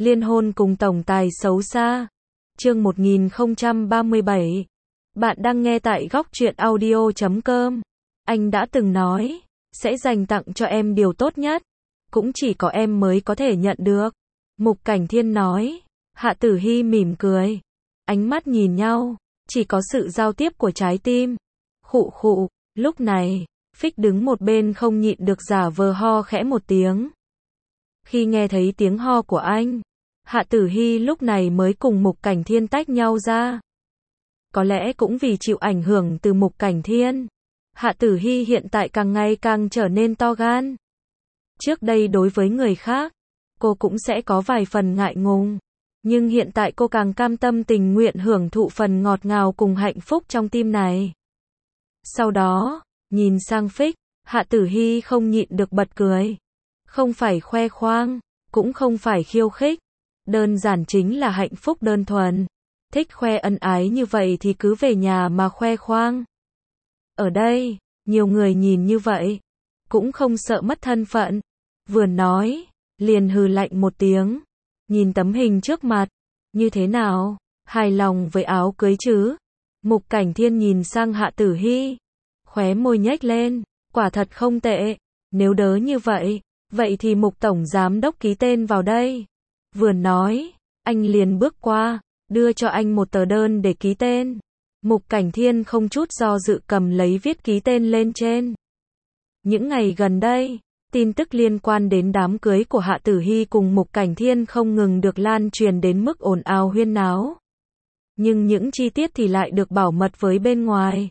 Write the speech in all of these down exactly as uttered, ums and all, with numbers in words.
Liên hôn cùng tổng tài xấu xa. Chương một nghìn không trăm ba mươi bảy. Bạn đang nghe tại góc truyện audio chấm com. Anh đã từng nói, sẽ dành tặng cho em điều tốt nhất. Cũng chỉ có em mới có thể nhận được. Mục Cảnh Thiên nói. Hạ Tử Hy mỉm cười. Ánh mắt nhìn nhau, chỉ có sự giao tiếp của trái tim. Khụ khụ, lúc này, Phích đứng một bên không nhịn được giả vờ ho khẽ một tiếng. Khi nghe thấy tiếng ho của anh, Hạ Tử Hy lúc này mới cùng Mục Cảnh Thiên tách nhau ra. Có lẽ cũng vì chịu ảnh hưởng từ Mục Cảnh Thiên, Hạ Tử Hy hiện tại càng ngày càng trở nên to gan. Trước đây đối với người khác, cô cũng sẽ có vài phần ngại ngùng. Nhưng hiện tại cô càng cam tâm tình nguyện hưởng thụ phần ngọt ngào cùng hạnh phúc trong tim này. Sau đó, nhìn sang Phích, Hạ Tử Hy không nhịn được bật cười. Không phải khoe khoang, cũng không phải khiêu khích. Đơn giản chính là hạnh phúc đơn thuần. Thích khoe ân ái như vậy thì cứ về nhà mà khoe khoang. Ở đây, nhiều người nhìn như vậy, cũng không sợ mất thân phận. Vừa nói, liền hừ lạnh một tiếng. Nhìn tấm hình trước mặt, như thế nào? Hài lòng với áo cưới chứ? Mục Cảnh Thiên nhìn sang Hạ Tử Hy, khóe môi nhếch lên, quả thật không tệ. Nếu đớ như vậy, vậy thì Mục Tổng Giám Đốc ký tên vào đây. Vừa nói, anh liền bước qua, đưa cho anh một tờ đơn để ký tên. Mục Cảnh Thiên không chút do dự cầm lấy viết ký tên lên trên. Những ngày gần đây, tin tức liên quan đến đám cưới của Hạ Tử Hy cùng Mục Cảnh Thiên không ngừng được lan truyền đến mức ồn ào huyên náo. Nhưng những chi tiết thì lại được bảo mật với bên ngoài.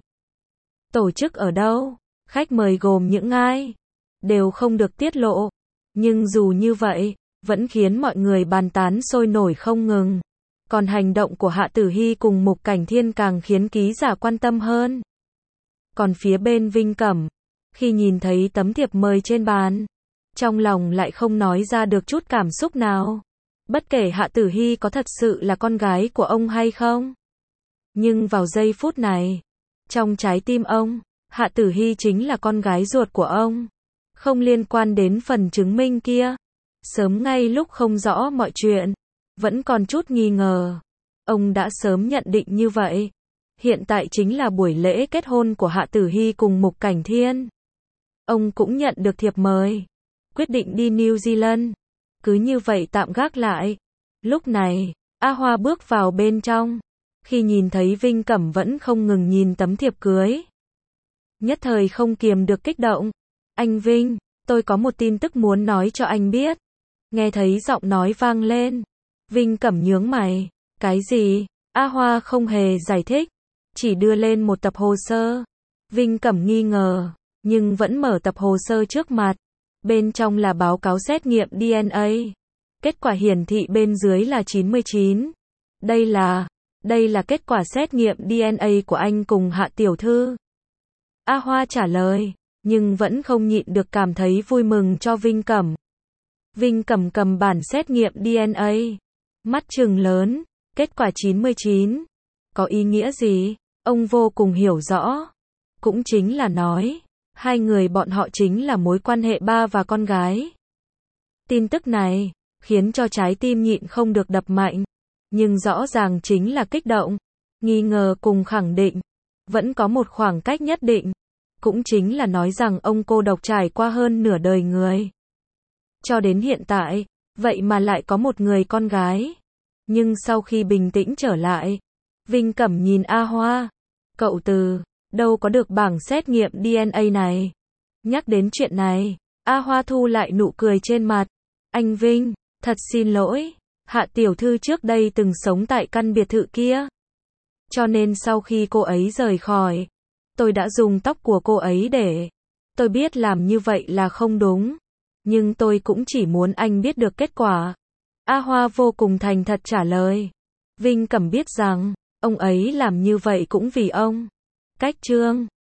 Tổ chức ở đâu, khách mời gồm những ai, đều không được tiết lộ. Nhưng dù như vậy, vẫn khiến mọi người bàn tán sôi nổi không ngừng. Còn hành động của Hạ Tử Hy cùng Mục Cảnh Thiên càng khiến ký giả quan tâm hơn. Còn phía bên Vinh Cẩm, khi nhìn thấy tấm thiệp mời trên bàn, trong lòng lại không nói ra được chút cảm xúc nào. Bất kể Hạ Tử Hy có thật sự là con gái của ông hay không. Nhưng vào giây phút này, trong trái tim ông, Hạ Tử Hy chính là con gái ruột của ông. Không liên quan đến phần chứng minh kia. Sớm ngay lúc không rõ mọi chuyện, vẫn còn chút nghi ngờ. Ông đã sớm nhận định như vậy. Hiện tại chính là buổi lễ kết hôn của Hạ Tử Hy cùng Mục Cảnh Thiên. Ông cũng nhận được thiệp mời, quyết định đi New Zealand. Cứ như vậy tạm gác lại. Lúc này, A Hoa bước vào bên trong. Khi nhìn thấy Vinh Cẩm vẫn không ngừng nhìn tấm thiệp cưới, nhất thời không kiềm được kích động. Anh Vinh, tôi có một tin tức muốn nói cho anh biết. Nghe thấy giọng nói vang lên, Vinh Cẩm nhướng mày. Cái gì? A Hoa không hề giải thích, chỉ đưa lên một tập hồ sơ. Vinh Cẩm nghi ngờ, nhưng vẫn mở tập hồ sơ trước mặt. Bên trong là báo cáo xét nghiệm đê en a. Kết quả hiển thị bên dưới là chín mươi chín. Đây là, đây là kết quả xét nghiệm đê en a của anh cùng Hạ tiểu thư. A Hoa trả lời, nhưng vẫn không nhịn được cảm thấy vui mừng cho Vinh Cẩm. Vinh Cẩm cầm bản xét nghiệm đê en a, mắt trừng lớn, kết quả chín mươi chín. Có ý nghĩa gì? Ông vô cùng hiểu rõ. Cũng chính là nói, hai người bọn họ chính là mối quan hệ ba và con gái. Tin tức này, khiến cho trái tim nhịn không được đập mạnh. Nhưng rõ ràng chính là kích động, nghi ngờ cùng khẳng định. Vẫn có một khoảng cách nhất định. Cũng chính là nói rằng ông cô độc trải qua hơn nửa đời người. Cho đến hiện tại, vậy mà lại có một người con gái. Nhưng sau khi bình tĩnh trở lại, Vinh Cẩm nhìn A Hoa. Cậu từ đâu có được bảng xét nghiệm đê en a này? Nhắc đến chuyện này, A Hoa thu lại nụ cười trên mặt. Anh Vinh, thật xin lỗi, Hạ tiểu thư trước đây từng sống tại căn biệt thự kia. Cho nên sau khi cô ấy rời khỏi, tôi đã dùng tóc của cô ấy để... Tôi biết làm như vậy là không đúng, nhưng tôi cũng chỉ muốn anh biết được kết quả. A Hoa vô cùng thành thật trả lời. Vinh Cẩm biết rằng, ông ấy làm như vậy cũng vì ông. Cách chương